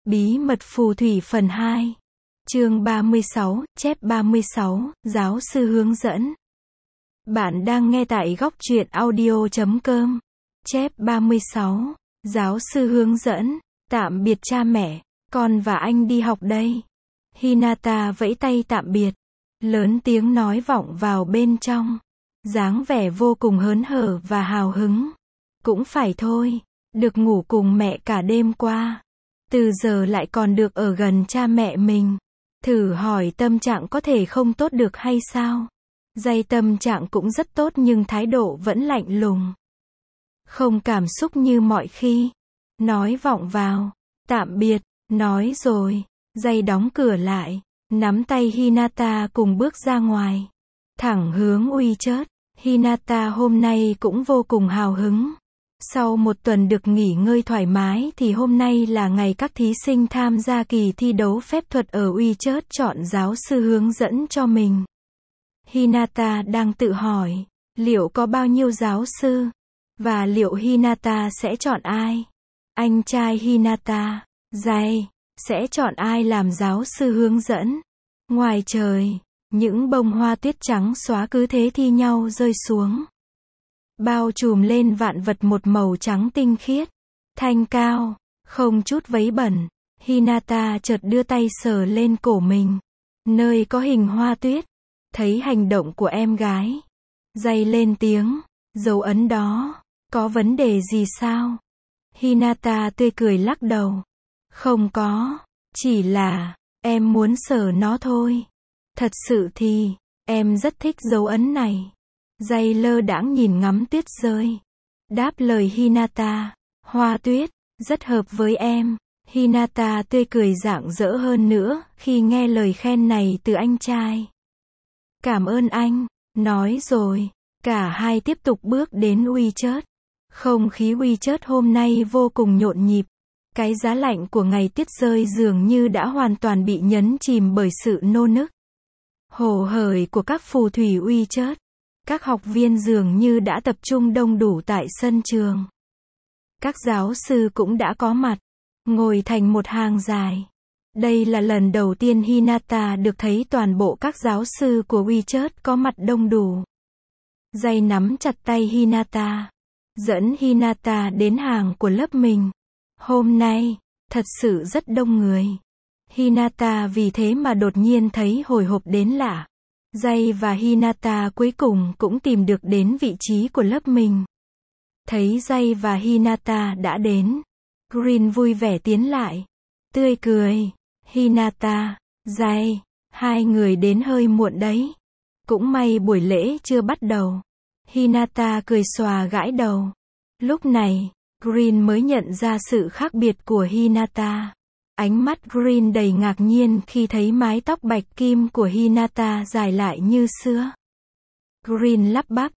Bí mật phù thủy phần 2. Chương 36, chép 36, giáo sư hướng dẫn. Bạn đang nghe tại góc truyện audio.com. Chép 36, giáo sư hướng dẫn. Tạm biệt cha mẹ, con và anh đi học đây. Hinata vẫy tay tạm biệt, lớn tiếng nói vọng vào bên trong, dáng vẻ vô cùng hớn hở và hào hứng. Cũng phải thôi, được ngủ cùng mẹ cả đêm qua. Từ giờ lại còn được ở gần cha mẹ mình. Thử hỏi tâm trạng có thể không tốt được hay sao? Dây tâm trạng cũng rất tốt nhưng thái độ vẫn lạnh lùng. Không cảm xúc như mọi khi. Nói vọng vào. Tạm biệt. Nói rồi. Dây đóng cửa lại. Nắm tay Hinata cùng bước ra ngoài. Thẳng hướng WeChat. Hinata hôm nay cũng vô cùng hào hứng. Sau một tuần được nghỉ ngơi thoải mái thì hôm nay là ngày các thí sinh tham gia kỳ thi đấu phép thuật ở WeChat chọn giáo sư hướng dẫn cho mình. Hinata đang tự hỏi, liệu có bao nhiêu giáo sư? Và liệu Hinata sẽ chọn ai? Anh trai Hinata, Jay, sẽ chọn ai làm giáo sư hướng dẫn? Ngoài trời, những bông hoa tuyết trắng xóa cứ thế thi nhau rơi xuống, bao trùm lên vạn vật một màu trắng tinh khiết, thanh cao, không chút vấy bẩn. Hinata chợt đưa tay sờ lên cổ mình, nơi có hình hoa tuyết. Thấy hành động của em gái, Jay lên tiếng, dấu ấn đó, có vấn đề gì sao? Hinata tươi cười lắc đầu, không có, chỉ là, em muốn sờ nó thôi. Thật sự thì, em rất thích dấu ấn này. Jay lơ đãng nhìn ngắm tuyết rơi. Đáp lời Hinata, hoa tuyết, rất hợp với em. Hinata tươi cười rạng rỡ hơn nữa khi nghe lời khen này từ anh trai. Cảm ơn anh, nói rồi. Cả hai tiếp tục bước đến WeChat. Không khí WeChat hôm nay vô cùng nhộn nhịp. Cái giá lạnh của ngày tuyết rơi dường như đã hoàn toàn bị nhấn chìm bởi sự nô nức hồ hởi của các phù thủy WeChat. Các học viên dường như đã tập trung đông đủ tại sân trường. Các giáo sư cũng đã có mặt, ngồi thành một hàng dài. Đây là lần đầu tiên Hinata được thấy toàn bộ các giáo sư của WeChat có mặt đông đủ. Jay nắm chặt tay Hinata, dẫn Hinata đến hàng của lớp mình. Hôm nay, thật sự rất đông người. Hinata vì thế mà đột nhiên thấy hồi hộp đến lạ. Jay và Hinata cuối cùng cũng tìm được đến vị trí của lớp mình. Thấy Jay và Hinata đã đến, Green vui vẻ tiến lại, tươi cười. Hinata, Jay, hai người đến hơi muộn đấy. Cũng may buổi lễ chưa bắt đầu. Hinata cười xòa gãi đầu. Lúc này, Green mới nhận ra sự khác biệt của Hinata. Ánh mắt Green đầy ngạc nhiên khi thấy mái tóc bạch kim của Hinata dài lại như xưa. Green lắp bắp,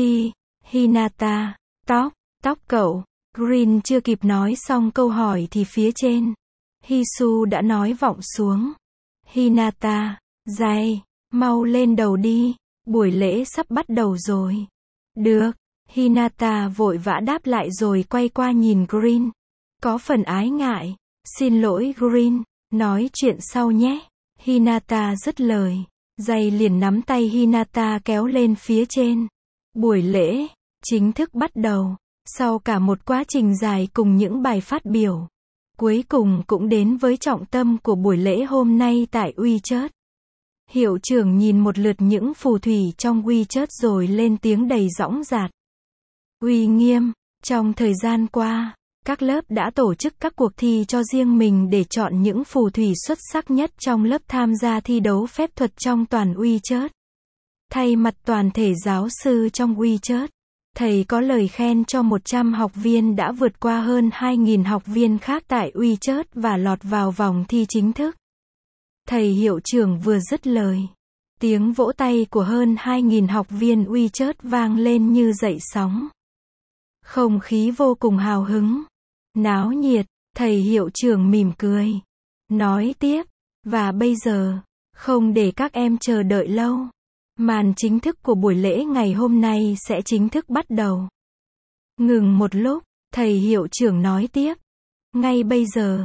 Hinata, tóc cậu. Green chưa kịp nói xong câu hỏi thì phía trên, Hisu đã nói vọng xuống. Hinata, Jay, mau lên đầu đi, buổi lễ sắp bắt đầu rồi. Được, Hinata vội vã đáp lại rồi quay qua nhìn Green. Có phần ái ngại. Xin lỗi Green, nói chuyện sau nhé. Hinata dứt lời. Jay liền nắm tay Hinata kéo lên phía trên. Buổi lễ chính thức bắt đầu. Sau cả một quá trình dài cùng những bài phát biểu, cuối cùng cũng đến với trọng tâm của buổi lễ hôm nay tại WeChat. Hiệu trưởng nhìn một lượt những phù thủy trong WeChat rồi lên tiếng đầy dõng dạc. Uy nghiêm, trong thời gian qua, các lớp đã tổ chức các cuộc thi cho riêng mình để chọn những phù thủy xuất sắc nhất trong lớp tham gia thi đấu phép thuật trong toàn WeChat. Thay mặt toàn thể giáo sư trong WeChat, thầy có lời khen cho 100 học viên đã vượt qua hơn 2.000 học viên khác tại WeChat và lọt vào vòng thi chính thức. Thầy hiệu trưởng vừa dứt lời, tiếng vỗ tay của hơn 2.000 học viên WeChat vang lên như dậy sóng. Không khí vô cùng hào hứng, náo nhiệt. Thầy hiệu trưởng mỉm cười, nói tiếp, và bây giờ, không để các em chờ đợi lâu. Màn chính thức của buổi lễ ngày hôm nay sẽ chính thức bắt đầu. Ngừng một lúc, thầy hiệu trưởng nói tiếp. Ngay bây giờ,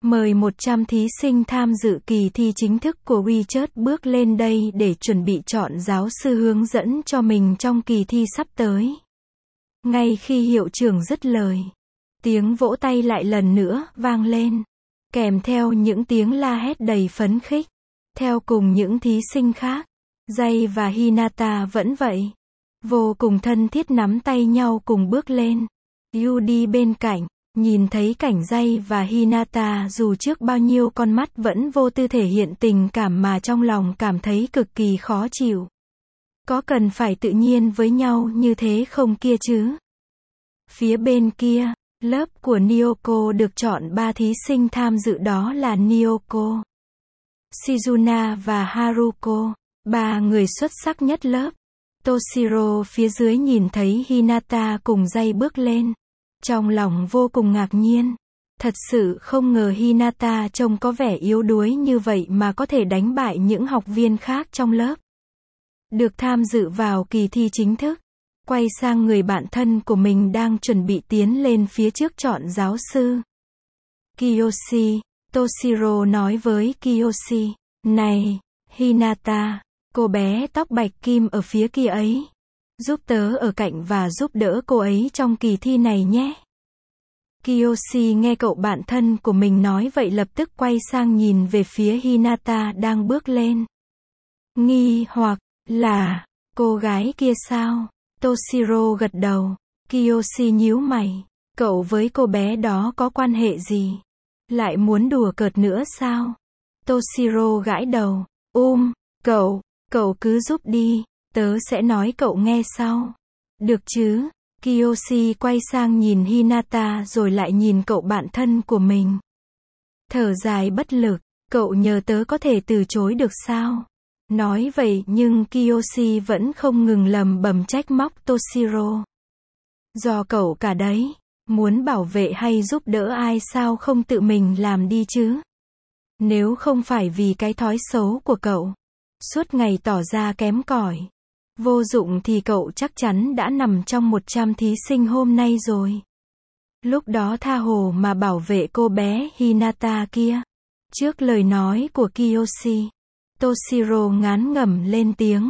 Mời 100 thí sinh tham dự kỳ thi chính thức của WeChat bước lên đây để chuẩn bị chọn giáo sư hướng dẫn cho mình trong kỳ thi sắp tới. Ngay khi hiệu trưởng dứt lời, tiếng vỗ tay lại lần nữa vang lên, kèm theo những tiếng la hét đầy phấn khích. Theo cùng những thí sinh khác, Jay và Hinata vẫn vậy, vô cùng thân thiết nắm tay nhau cùng bước lên. Yu đi bên cạnh, nhìn thấy cảnh Jay và Hinata dù trước bao nhiêu con mắt vẫn vô tư thể hiện tình cảm mà trong lòng cảm thấy cực kỳ khó chịu. Có cần phải tự nhiên với nhau như thế không kia chứ? Phía bên kia, lớp của Nyoko được chọn 3 thí sinh tham dự đó là Nyoko, Shizuna và Haruko, 3 người xuất sắc nhất lớp. Toshiro phía dưới nhìn thấy Hinata cùng Jay bước lên, trong lòng vô cùng ngạc nhiên. Thật sự không ngờ Hinata trông có vẻ yếu đuối như vậy mà có thể đánh bại những học viên khác trong lớp. Được tham dự vào kỳ thi chính thức, quay sang người bạn thân của mình đang chuẩn bị tiến lên phía trước chọn giáo sư. Kiyoshi, Toshiro nói với Kiyoshi, này, Hinata, cô bé tóc bạch kim ở phía kia ấy, giúp tớ ở cạnh và giúp đỡ cô ấy trong kỳ thi này nhé. Kiyoshi nghe cậu bạn thân của mình nói vậy lập tức quay sang nhìn về phía Hinata đang bước lên. Nghi hoặc là, cô gái kia sao? Toshiro gật đầu. Kiyoshi nhíu mày, cậu với cô bé đó có quan hệ gì? Lại muốn đùa cợt nữa sao? Toshiro gãi đầu. Cậu cứ giúp đi, tớ sẽ nói cậu nghe sau. Được chứ? Kiyoshi quay sang nhìn Hinata rồi lại nhìn cậu bạn thân của mình. Thở dài bất lực, cậu nhờ tớ có thể từ chối được sao? Nói vậy nhưng Kiyoshi vẫn không ngừng lầm bầm trách móc Toshiro. Do cậu cả đấy, muốn bảo vệ hay giúp đỡ ai sao không tự mình làm đi chứ? Nếu không phải vì cái thói xấu của cậu, suốt ngày tỏ ra kém cỏi, vô dụng thì cậu chắc chắn đã nằm trong 100 thí sinh hôm nay rồi. Lúc đó tha hồ mà bảo vệ cô bé Hinata kia. Trước lời nói của Kiyoshi, Toshiro ngán ngẩm lên tiếng.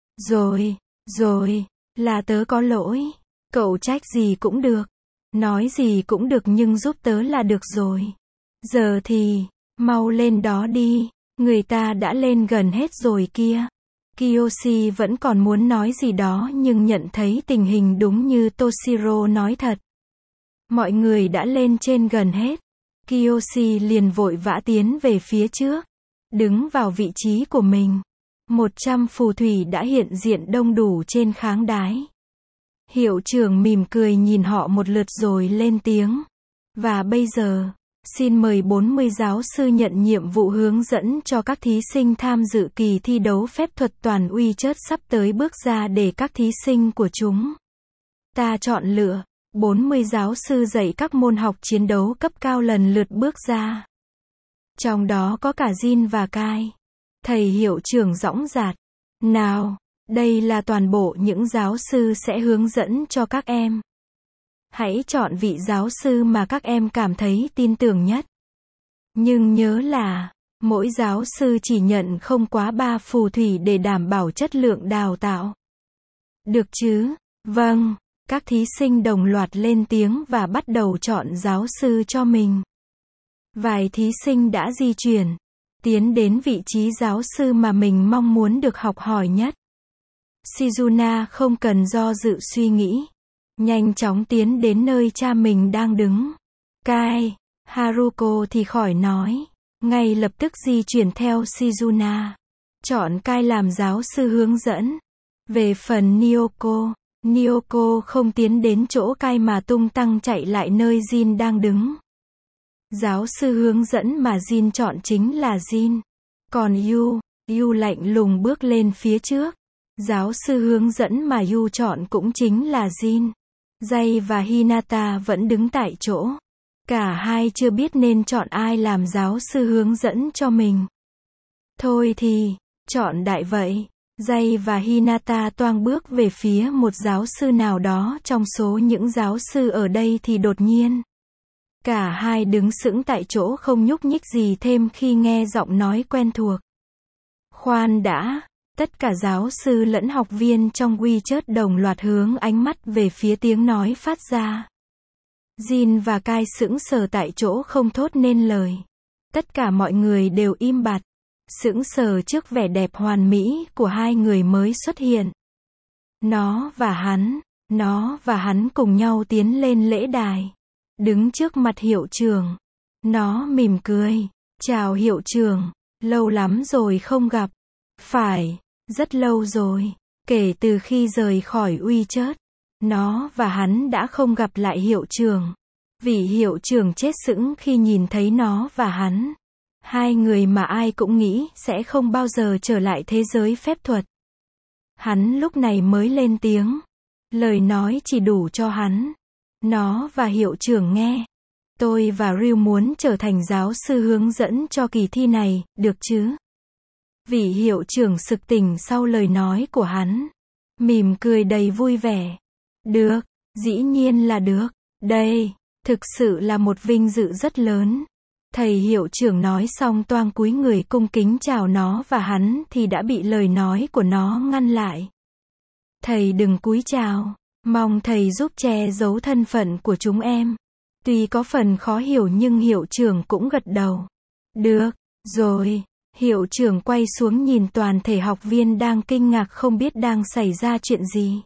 Rồi, là tớ có lỗi. Cậu trách gì cũng được, nói gì cũng được nhưng giúp tớ là được rồi. Giờ thì, mau lên đó đi, người ta đã lên gần hết rồi kia. Kiyoshi vẫn còn muốn nói gì đó nhưng nhận thấy tình hình đúng như Toshiro nói thật. Mọi người đã lên trên gần hết. Kiyoshi liền vội vã tiến về phía trước, đứng vào vị trí của mình. 100 phù thủy đã hiện diện đông đủ trên kháng đài. Hiệu trưởng mỉm cười nhìn họ một lượt rồi lên tiếng. Và bây giờ, xin mời 40 giáo sư nhận nhiệm vụ hướng dẫn cho các thí sinh tham dự kỳ thi đấu phép thuật toàn WeChat sắp tới bước ra để các thí sinh của chúng ta chọn lựa. 40 giáo sư dạy các môn học chiến đấu cấp cao lần lượt bước ra. Trong đó có cả Jin và Kai. Thầy hiệu trưởng dõng dạc. Nào, đây là toàn bộ những giáo sư sẽ hướng dẫn cho các em. Hãy chọn vị giáo sư mà các em cảm thấy tin tưởng nhất. Nhưng nhớ là, mỗi giáo sư chỉ nhận không quá 3 phù thủy để đảm bảo chất lượng đào tạo. Được chứ? Vâng. Các thí sinh đồng loạt lên tiếng và bắt đầu chọn giáo sư cho mình. Vài thí sinh đã di chuyển, tiến đến vị trí giáo sư mà mình mong muốn được học hỏi nhất. Shizuna không cần do dự suy nghĩ, nhanh chóng tiến đến nơi cha mình đang đứng. Kai, Haruko thì khỏi nói, ngay lập tức di chuyển theo Shizuna, chọn Kai làm giáo sư hướng dẫn. Về phần Nyoko không tiến đến chỗ Kai mà tung tăng chạy lại nơi Jin đang đứng. Giáo sư hướng dẫn mà Jin chọn chính là Jin. Còn Yu lạnh lùng bước lên phía trước. Giáo sư hướng dẫn mà Yu chọn cũng chính là Jin. Jay và Hinata vẫn đứng tại chỗ. Cả hai chưa biết nên chọn ai làm giáo sư hướng dẫn cho mình. Thôi thì, chọn đại vậy. Jay và Hinata toang bước về phía một giáo sư nào đó trong số những giáo sư ở đây thì đột nhiên, Cả hai đứng sững tại chỗ không nhúc nhích gì thêm khi nghe giọng nói quen thuộc. Khoan đã, tất cả giáo sư lẫn học viên trong WeChat đồng loạt hướng ánh mắt về phía tiếng nói phát ra. Jin và Kai sững sờ tại chỗ không thốt nên lời. Tất cả mọi người đều im bặt, sững sờ trước vẻ đẹp hoàn mỹ của hai người mới xuất hiện. Nó và hắn cùng nhau tiến lên lễ đài, đứng trước mặt hiệu trưởng. Nó mỉm cười, chào hiệu trưởng, lâu lắm rồi không gặp. Phải, rất lâu rồi, kể từ khi rời khỏi WeChat. Nó và hắn đã không gặp lại hiệu trưởng. Vị hiệu trưởng chết sững khi nhìn thấy nó và hắn. Hai người mà ai cũng nghĩ sẽ không bao giờ trở lại thế giới phép thuật. Hắn lúc này mới lên tiếng. Lời nói chỉ đủ cho hắn. Nó và hiệu trưởng nghe. Tôi và Ryu muốn trở thành giáo sư hướng dẫn cho kỳ thi này, được chứ? Vị hiệu trưởng sực tỉnh sau lời nói của hắn. Mỉm cười đầy vui vẻ. Được, dĩ nhiên là được. Đây, thực sự là một vinh dự rất lớn. Thầy hiệu trưởng nói xong toang cúi người cung kính chào nó và hắn thì đã bị lời nói của nó ngăn lại. Thầy đừng cúi chào, mong thầy giúp che giấu thân phận của chúng em. Tuy có phần khó hiểu nhưng hiệu trưởng cũng gật đầu. Được, rồi. Hiệu trưởng quay xuống nhìn toàn thể học viên đang kinh ngạc không biết đang xảy ra chuyện gì.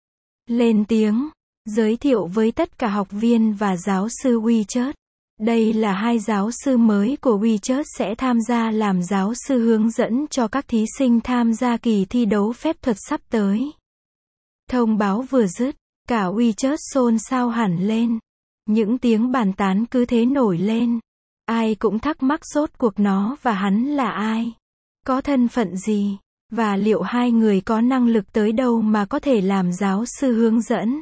Lên tiếng, giới thiệu với tất cả học viên và giáo sư WeChat. Đây là hai giáo sư mới của WeChat sẽ tham gia làm giáo sư hướng dẫn cho các thí sinh tham gia kỳ thi đấu phép thuật sắp tới. Thông báo vừa dứt, cả WeChat xôn xao hẳn lên. Những tiếng bàn tán cứ thế nổi lên. Ai cũng thắc mắc rốt cuộc nó và hắn là ai? Có thân phận gì? Và liệu hai người có năng lực tới đâu mà có thể làm giáo sư hướng dẫn?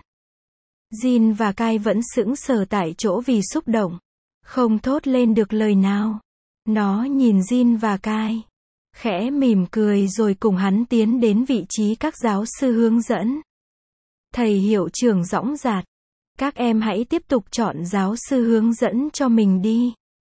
Jin và Kai vẫn sững sờ tại chỗ vì xúc động. Không thốt lên được lời nào. Nó nhìn Jin và Kai. Khẽ mỉm cười rồi cùng hắn tiến đến vị trí các giáo sư hướng dẫn. Thầy hiệu trưởng dõng dạc. Các em hãy tiếp tục chọn giáo sư hướng dẫn cho mình đi.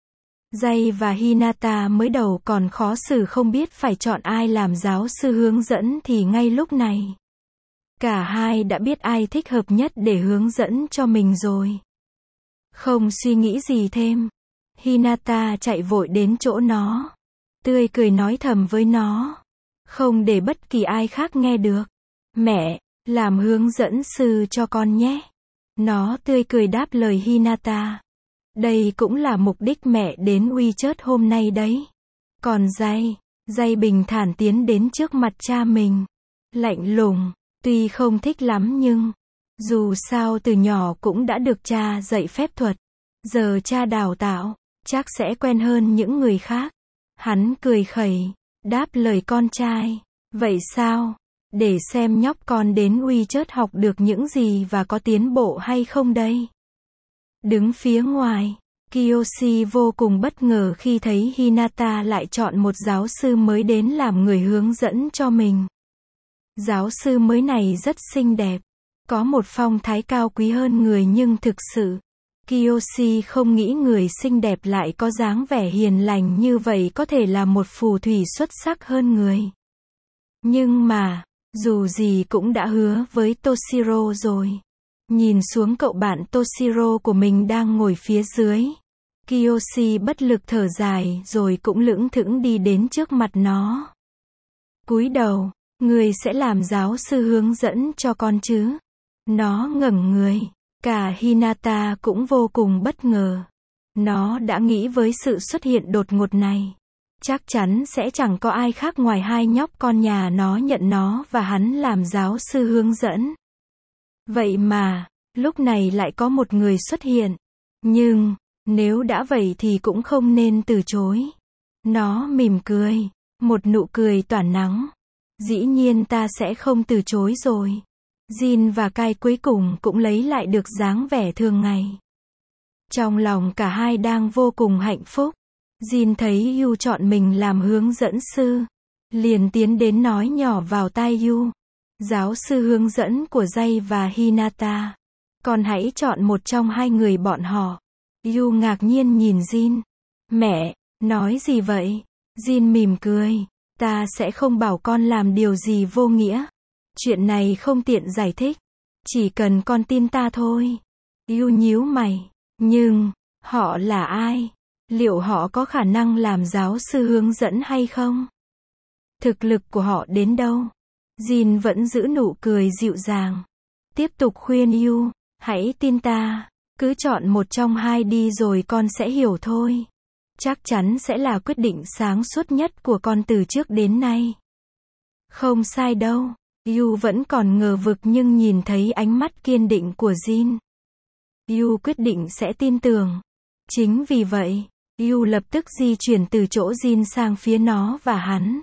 Jay và Hinata mới đầu còn khó xử không biết phải chọn ai làm giáo sư hướng dẫn thì ngay lúc này. Cả hai đã biết ai thích hợp nhất để hướng dẫn cho mình rồi. Không suy nghĩ gì thêm. Hinata chạy vội đến chỗ nó. Tươi cười nói thầm với nó. Không để bất kỳ ai khác nghe được. Mẹ, làm hướng dẫn sư cho con nhé. Nó tươi cười đáp lời Hinata. Đây cũng là mục đích mẹ đến WeChat hôm nay đấy. Còn Jay bình thản tiến đến trước mặt cha mình. Lạnh lùng, tuy không thích lắm nhưng, dù sao từ nhỏ cũng đã được cha dạy phép thuật. Giờ cha đào tạo, chắc sẽ quen hơn những người khác. Hắn cười khẩy, đáp lời con trai. Vậy sao? Để xem nhóc con đến WeChat học được những gì và có tiến bộ hay không đây. Đứng phía ngoài, Kiyoshi vô cùng bất ngờ khi thấy Hinata lại chọn một giáo sư mới đến làm người hướng dẫn cho mình. Giáo sư mới này rất xinh đẹp, có một phong thái cao quý hơn người nhưng thực sự, Kiyoshi không nghĩ người xinh đẹp lại có dáng vẻ hiền lành như vậy có thể là một phù thủy xuất sắc hơn người. Nhưng mà, dù gì cũng đã hứa với Toshiro rồi. Nhìn xuống cậu bạn Toshiro của mình đang ngồi phía dưới. Kiyoshi bất lực thở dài rồi cũng lững thững đi đến trước mặt nó. Cúi đầu, người sẽ làm giáo sư hướng dẫn cho con chứ? Nó ngẩng người. Cả Hinata cũng vô cùng bất ngờ. Nó đã nghĩ với sự xuất hiện đột ngột này. Chắc chắn sẽ chẳng có ai khác ngoài hai nhóc con nhà nó nhận nó và hắn làm giáo sư hướng dẫn. Vậy mà, lúc này lại có một người xuất hiện. Nhưng, nếu đã vậy thì cũng không nên từ chối. Nó mỉm cười, một nụ cười tỏa nắng. Dĩ nhiên ta sẽ không từ chối rồi. Jin và Kai cuối cùng cũng lấy lại được dáng vẻ thường ngày. Trong lòng cả hai đang vô cùng hạnh phúc. Jin thấy Yu chọn mình làm hướng dẫn sư. Liền tiến đến nói nhỏ vào tai Yu. Giáo sư hướng dẫn của Jay và Hinata. Con hãy chọn một trong hai người bọn họ. Yu ngạc nhiên nhìn Jin. Mẹ, nói gì vậy? Jin mỉm cười. Ta sẽ không bảo con làm điều gì vô nghĩa. Chuyện này không tiện giải thích. Chỉ cần con tin ta thôi. Yu nhíu mày. Nhưng, họ là ai? Liệu họ có khả năng làm giáo sư hướng dẫn hay không? Thực lực của họ đến đâu? Jin vẫn giữ nụ cười dịu dàng. Tiếp tục khuyên Yu. Hãy tin ta. Cứ chọn một trong hai đi rồi con sẽ hiểu thôi. Chắc chắn sẽ là quyết định sáng suốt nhất của con từ trước đến nay. Không sai đâu. Yu vẫn còn ngờ vực nhưng nhìn thấy ánh mắt kiên định của Jin. Yu quyết định sẽ tin tưởng. Chính vì vậy, Yu lập tức di chuyển từ chỗ Jin sang phía nó và hắn.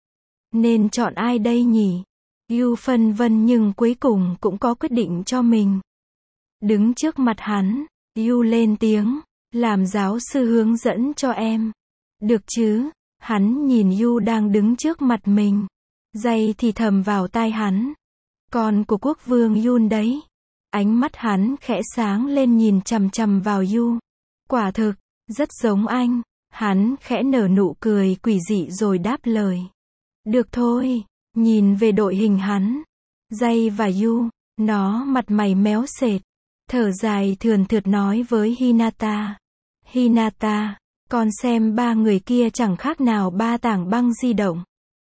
Nên chọn ai đây nhỉ? Yu phân vân nhưng cuối cùng cũng có quyết định cho mình. Đứng trước mặt hắn, Yu lên tiếng. Làm giáo sư hướng dẫn cho em. Được chứ? Hắn nhìn Yu đang đứng trước mặt mình. Jay thì thầm vào tai hắn. Con của quốc vương Yun đấy. Ánh mắt hắn khẽ sáng lên nhìn chằm chằm vào Yu. Quả thực, rất giống anh. Hắn khẽ nở nụ cười quỷ dị rồi đáp lời. Được thôi. Nhìn về đội hình hắn. Jay và Yu, nó mặt mày méo sệt. Thở dài thườn thượt nói với Hinata. Hinata, con xem ba người kia chẳng khác nào ba tảng băng di động.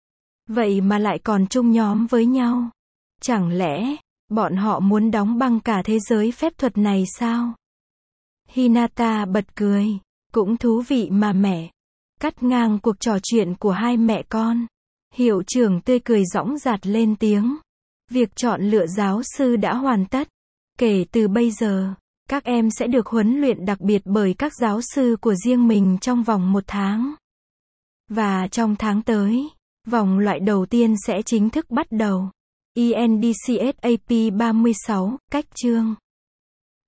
Vậy mà lại còn chung nhóm với nhau. Chẳng lẽ, bọn họ muốn đóng băng cả thế giới phép thuật này sao? Hinata bật cười. Cũng thú vị mà mẹ. Cắt ngang cuộc trò chuyện của hai mẹ con. Hiệu trưởng tươi cười dõng dạc lên tiếng. Việc chọn lựa giáo sư đã hoàn tất. Kể từ bây giờ, các em sẽ được huấn luyện đặc biệt bởi các giáo sư của riêng mình trong vòng 1 tháng. Và trong tháng tới, vòng loại đầu tiên sẽ chính thức bắt đầu. ENDCSAP 36, cách chương